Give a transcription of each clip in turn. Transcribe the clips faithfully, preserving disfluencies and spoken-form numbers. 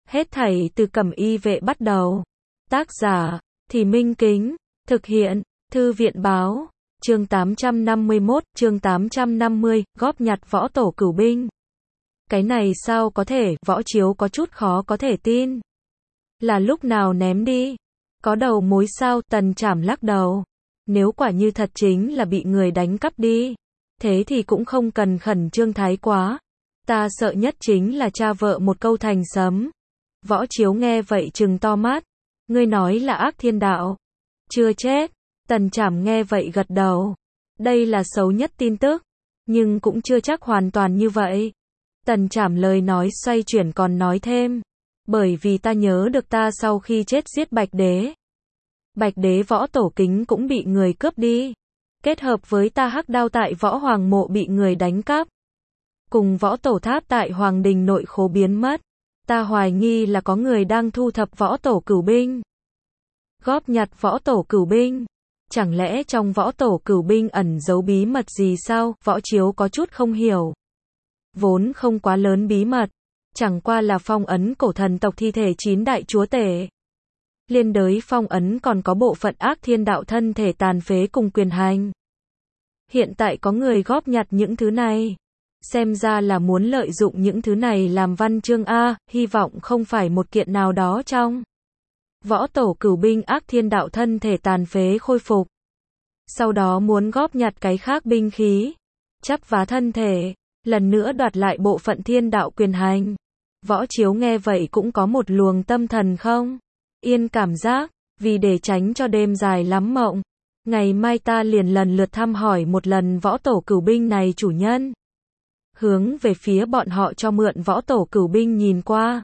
Hết thảy từ Cẩm Y Vệ bắt đầu. Tác giả, Thì Minh Kính. Thực hiện, Thư viện báo. Chương tám trăm năm mươi mốt, chương tám trăm năm mươi, góp nhặt võ tổ cửu binh. Cái này sao có thể, Võ Chiếu có chút khó có thể tin. Là lúc nào ném đi? Có đầu mối sao? Tần Trảm lắc đầu. Nếu quả như thật chính là bị người đánh cắp đi, thế thì cũng không cần khẩn trương thái quá. Ta sợ nhất chính là cha vợ một câu thành sấm. Võ Chiếu nghe vậy trừng to mắt. Ngươi nói là Ác Thiên Đạo chưa chết? Tần Trảm nghe vậy gật đầu. Đây là xấu nhất tin tức, nhưng cũng chưa chắc hoàn toàn như vậy. Tần Trảm lời nói xoay chuyển còn nói thêm. Bởi vì ta nhớ được ta sau khi chết giết Bạch Đế. Bạch Đế võ tổ kính cũng bị người cướp đi. Kết hợp với ta hắc đao tại võ hoàng mộ bị người đánh cắp. Cùng võ tổ tháp tại hoàng đình nội khố biến mất. Ta hoài nghi là có người đang thu thập võ tổ cửu binh. Góp nhặt võ tổ cửu binh. Chẳng lẽ trong võ tổ cửu binh ẩn giấu bí mật gì sao? Võ Chiếu có chút không hiểu. Vốn không quá lớn bí mật. Chẳng qua là phong ấn cổ thần tộc thi thể chín đại chúa tể. Liên đới phong ấn còn có bộ phận Ác Thiên Đạo thân thể tàn phế cùng quyền hành. Hiện tại có người góp nhặt những thứ này. Xem ra là muốn lợi dụng những thứ này làm văn chương A, hy vọng không phải một kiện nào đó trong võ tổ cửu binh Ác Thiên Đạo thân thể tàn phế khôi phục. Sau đó muốn góp nhặt cái khác binh khí, chắp vá thân thể, lần nữa đoạt lại bộ phận thiên đạo quyền hành. Võ Chiếu nghe vậy cũng có một luồng tâm thần không yên cảm giác, vì để tránh cho đêm dài lắm mộng. Ngày mai ta liền lần lượt thăm hỏi một lần võ tổ cửu binh này chủ nhân. Hướng về phía bọn họ cho mượn võ tổ cửu binh nhìn qua.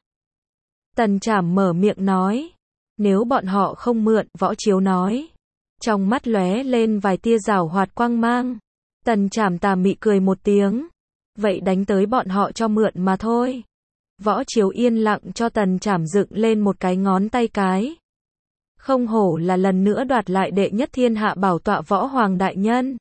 Tần Trảm mở miệng nói. Nếu bọn họ không mượn, Võ Chiếu nói. Trong mắt lóe lên vài tia giảo hoạt quang mang. Tần Trảm tà mị cười một tiếng. Vậy đánh tới bọn họ cho mượn mà thôi. Võ Chiếu yên lặng cho Tần Trảm dựng lên một cái ngón tay cái. Không hổ là lần nữa đoạt lại đệ nhất thiên hạ bảo tọa võ hoàng đại nhân.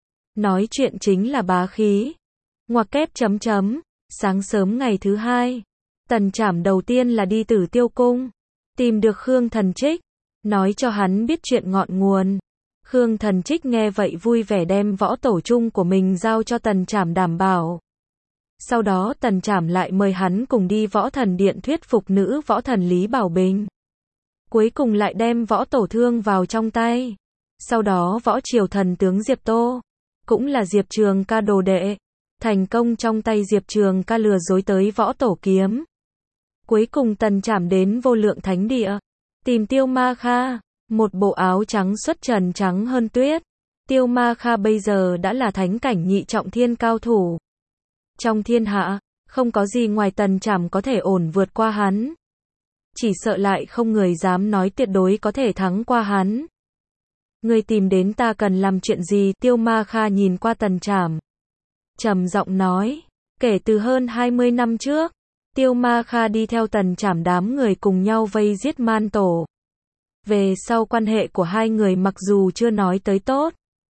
Nói chuyện chính là bá khí. Ngoặc kép chấm chấm. Sáng sớm ngày thứ hai, Tần Trảm đầu tiên là đi Tử Tiêu Cung. Tìm được Khương Thần Trích. Nói cho hắn biết chuyện ngọn nguồn. Khương Thần Trích nghe vậy vui vẻ đem võ tổ chung của mình giao cho Tần Trảm đảm bảo. Sau đó Tần Trảm lại mời hắn cùng đi võ thần điện thuyết phục nữ võ thần Lý Bảo Bình. Cuối cùng lại đem võ tổ thương vào trong tay. Sau đó võ triều thần tướng Diệp Tô, cũng là Diệp Trường Ca đồ đệ, thành công trong tay Diệp Trường Ca lừa dối tới võ tổ kiếm. Cuối cùng Tần Trảm đến Vô Lượng Thánh Địa, tìm Tiêu Ma Kha, một bộ áo trắng xuất trần trắng hơn tuyết. Tiêu Ma Kha bây giờ đã là thánh cảnh nhị trọng thiên cao thủ. Trong thiên hạ, không có gì ngoài Tần Trảm có thể ổn vượt qua hắn. Chỉ sợ lại không người dám nói tuyệt đối có thể thắng qua hắn. Ngươi tìm đến ta cần làm chuyện gì? Tiêu Ma Kha nhìn qua Tần Trảm, trầm giọng nói. Kể từ hơn hai mươi năm trước, Tiêu Ma Kha đi theo Tần Trảm đám người cùng nhau vây giết Man Tổ. Về sau quan hệ của hai người mặc dù chưa nói tới tốt,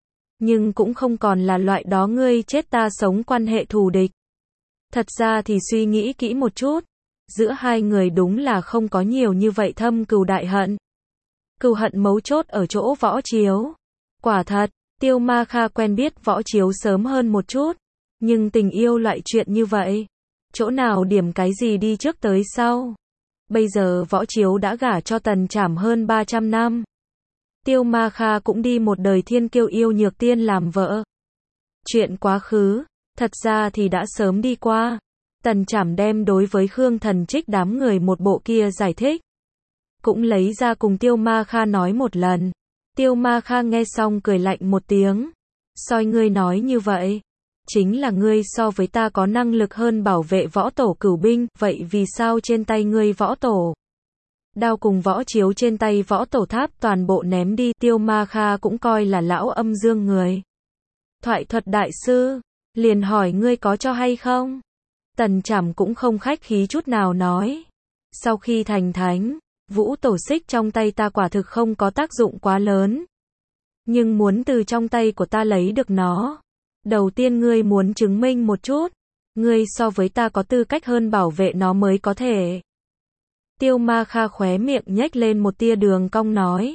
nhưng cũng không còn là loại đó ngươi chết ta sống quan hệ thù địch. Thật ra thì suy nghĩ kỹ một chút, giữa hai người đúng là không có nhiều như vậy thâm cừu đại hận. Cừu hận mấu chốt ở chỗ Võ Chiếu. Quả thật, Tiêu Ma Kha quen biết Võ Chiếu sớm hơn một chút, nhưng tình yêu loại chuyện như vậy, chỗ nào điểm cái gì đi trước tới sau. Bây giờ Võ Chiếu đã gả cho Tần Trảm hơn ba trăm năm. Tiêu Ma Kha cũng đi một đời thiên kiêu yêu nhược tiên làm vợ. Chuyện quá khứ, thật ra thì đã sớm đi qua. Tần Trảm đem đối với Khương Thần Trích đám người một bộ kia giải thích. Cũng lấy ra cùng Tiêu Ma Kha nói một lần. Tiêu Ma Kha nghe xong cười lạnh một tiếng. Soi ngươi nói như vậy, chính là ngươi so với ta có năng lực hơn bảo vệ võ tổ cửu binh, vậy vì sao trên tay ngươi võ tổ đao cùng Võ Chiếu trên tay võ tổ tháp toàn bộ ném đi? Tiêu Ma Kha cũng coi là lão âm dương người. Thoại thuật đại sư, liền hỏi ngươi có cho hay không? Tần Trảm cũng không khách khí chút nào nói. Sau khi thành thánh, vũ tổ xích trong tay ta quả thực không có tác dụng quá lớn. Nhưng muốn từ trong tay của ta lấy được nó, đầu tiên ngươi muốn chứng minh một chút, ngươi so với ta có tư cách hơn bảo vệ nó mới có thể. Tiêu Ma Kha khóe miệng nhếch lên một tia đường cong nói.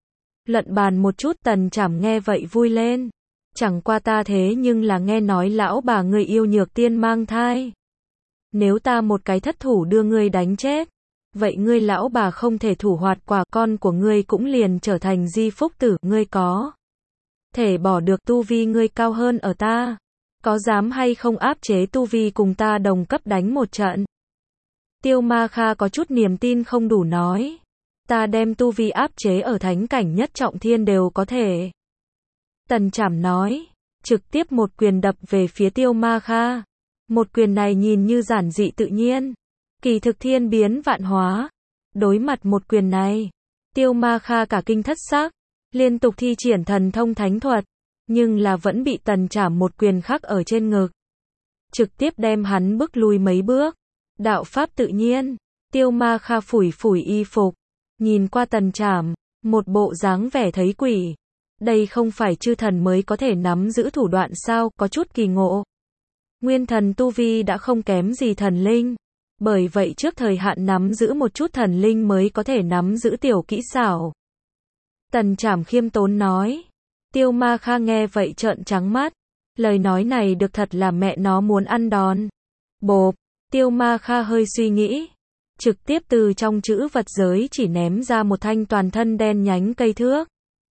Luận bàn một chút. Tần Trảm nghe vậy vui lên. Chẳng qua ta thế nhưng là nghe nói lão bà người yêu Nhược Tiên mang thai. Nếu ta một cái thất thủ đưa ngươi đánh chết, vậy ngươi lão bà không thể thủ hoạt quả, con của ngươi cũng liền trở thành di phúc tử. Ngươi có thể bỏ được tu vi ngươi cao hơn ở ta, có dám hay không áp chế tu vi cùng ta đồng cấp đánh một trận? Tiêu Ma Kha có chút niềm tin không đủ nói. Ta đem tu vi áp chế ở thánh cảnh nhất trọng thiên đều có thể. Tần Trảm nói, trực tiếp một quyền đập về phía Tiêu Ma Kha. Một quyền này nhìn như giản dị tự nhiên, kỳ thực thiên biến vạn hóa. Đối mặt một quyền này, Tiêu Ma Kha cả kinh thất xác, liên tục thi triển thần thông thánh thuật, nhưng là vẫn bị Tần Trảm một quyền khắc ở trên ngực, trực tiếp đem hắn bước lui mấy bước. Đạo pháp tự nhiên. Tiêu Ma Kha phủi phủi y phục, nhìn qua Tần Trảm, một bộ dáng vẻ thấy quỷ. Đây không phải chư thần mới có thể nắm giữ thủ đoạn sao? Có chút kỳ ngộ. Nguyên thần tu vi đã không kém gì thần linh, bởi vậy trước thời hạn nắm giữ một chút thần linh mới có thể nắm giữ tiểu kỹ xảo. Tần Trảm khiêm tốn nói. Tiêu Ma Kha nghe vậy trợn trắng mắt. Lời nói này được thật là mẹ nó muốn ăn đòn. Bộp. Tiêu Ma Kha hơi suy nghĩ, trực tiếp từ trong chữ vật giới chỉ ném ra một thanh toàn thân đen nhánh cây thước.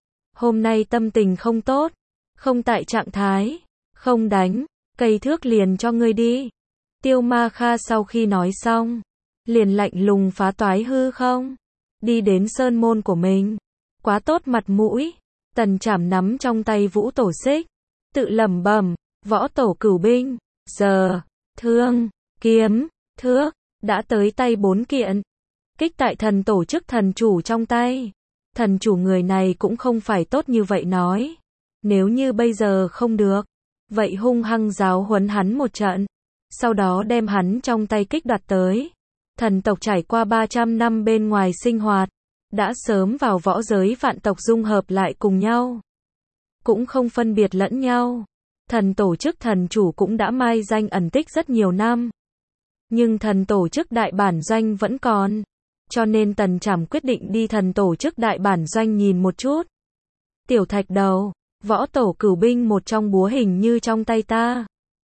Hôm nay tâm tình không tốt, không tại trạng thái, không đánh, cây thước liền cho ngươi đi. Tiêu Ma Kha sau khi nói xong, liền lạnh lùng phá toái hư không, đi đến sơn môn của mình. Quá tốt mặt mũi. Tần Trảm nắm trong tay vũ tổ xích, tự lẩm bẩm, võ tổ cửu binh, giờ, thương, kiếm, thước, đã tới tay bốn kiện. Kích tại thần tổ chức thần chủ trong tay. Thần chủ người này cũng không phải tốt như vậy nói. Nếu như bây giờ không được, vậy hung hăng giáo huấn hắn một trận. Sau đó đem hắn trong tay kích đoạt tới. Thần tộc trải qua ba trăm năm bên ngoài sinh hoạt, đã sớm vào võ giới vạn tộc dung hợp lại cùng nhau. Cũng không phân biệt lẫn nhau. Thần tổ chức thần chủ cũng đã mai danh ẩn tích rất nhiều năm. Nhưng thần tổ chức đại bản doanh vẫn còn. Cho nên Tần Trảm quyết định đi thần tổ chức đại bản doanh nhìn một chút. Tiểu thạch đầu, võ tổ cửu binh một trong búa hình như trong tay ta.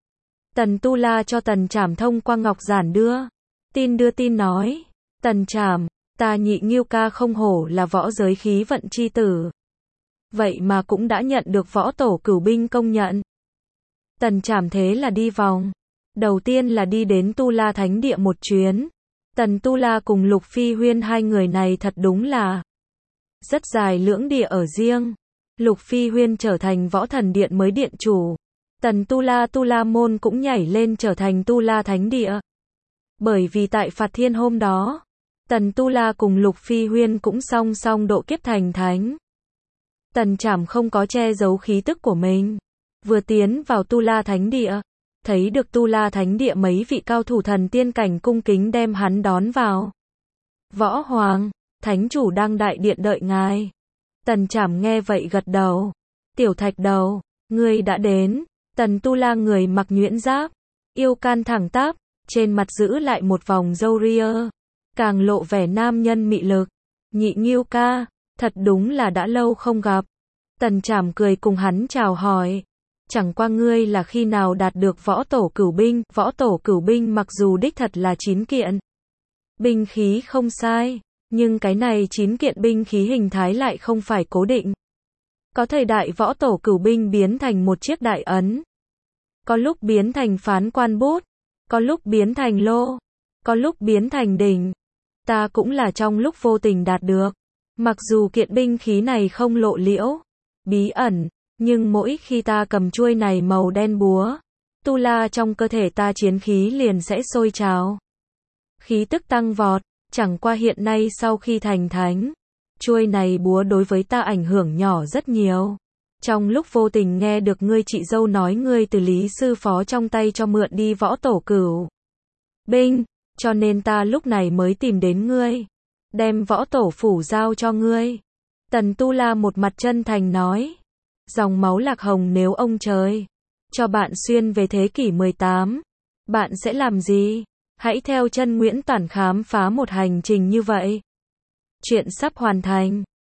Tần Tu La cho Tần Trảm thông qua ngọc giản đưa. Tin đưa tin nói. Tần Trảm, ta Nhị Ngưu ca không hổ là võ giới khí vận chi tử. Vậy mà cũng đã nhận được võ tổ cửu binh công nhận. Tần Trảm thế là đi vòng. Đầu tiên là đi đến Tu La Thánh Địa một chuyến. Tần Tu La cùng Lục Phi Huyên hai người này thật đúng là rất dài lưỡng địa ở riêng. Lục Phi Huyên trở thành võ thần điện mới điện chủ. Tần Tu La Tu La môn cũng nhảy lên trở thành Tu La Thánh Địa. Bởi vì tại Phạt Thiên hôm đó, Tần Tu La cùng Lục Phi Huyên cũng song song độ kiếp thành thánh. Tần Trảm không có che giấu khí tức của mình. Vừa tiến vào Tu La Thánh Địa, thấy được Tu La Thánh Địa mấy vị cao thủ thần tiên cảnh cung kính đem hắn đón vào. Võ Hoàng, Thánh chủ đang đại điện đợi ngài. Tần Trảm nghe vậy gật đầu. Tiểu thạch đầu, ngươi đã đến. Tần Tu La người mặc nhuyễn giáp, yêu can thẳng tắp, trên mặt giữ lại một vòng râu ria, càng lộ vẻ nam nhân mị lực. Nhị Ngưu ca, thật đúng là đã lâu không gặp. Tần Trảm cười cùng hắn chào hỏi. Chẳng qua ngươi là khi nào đạt được võ tổ cửu binh? Võ tổ cửu binh mặc dù đích thật là chín kiện binh khí không sai, nhưng cái này chín kiện binh khí hình thái lại không phải cố định. Có thời đại võ tổ cửu binh biến thành một chiếc đại ấn, có lúc biến thành phán quan bút, có lúc biến thành lô, có lúc biến thành đỉnh. Ta cũng là trong lúc vô tình đạt được. Mặc dù kiện binh khí này không lộ liễu, bí ẩn, nhưng mỗi khi ta cầm chuôi này màu đen búa, Tu La trong cơ thể ta chiến khí liền sẽ sôi trào. Khí tức tăng vọt, chẳng qua hiện nay sau khi thành thánh, chuôi này búa đối với ta ảnh hưởng nhỏ rất nhiều. Trong lúc vô tình nghe được ngươi chị dâu nói ngươi từ Lý sư phó trong tay cho mượn đi võ tổ cửu binh, cho nên ta lúc này mới tìm đến ngươi, đem võ tổ phủ giao cho ngươi. Tần Tu La một mặt chân thành nói. Dòng máu Lạc Hồng nếu ông trời cho bạn xuyên về thế kỷ mười tám, bạn sẽ làm gì? Hãy theo chân Nguyễn Toản khám phá một hành trình như vậy. Chuyện sắp hoàn thành.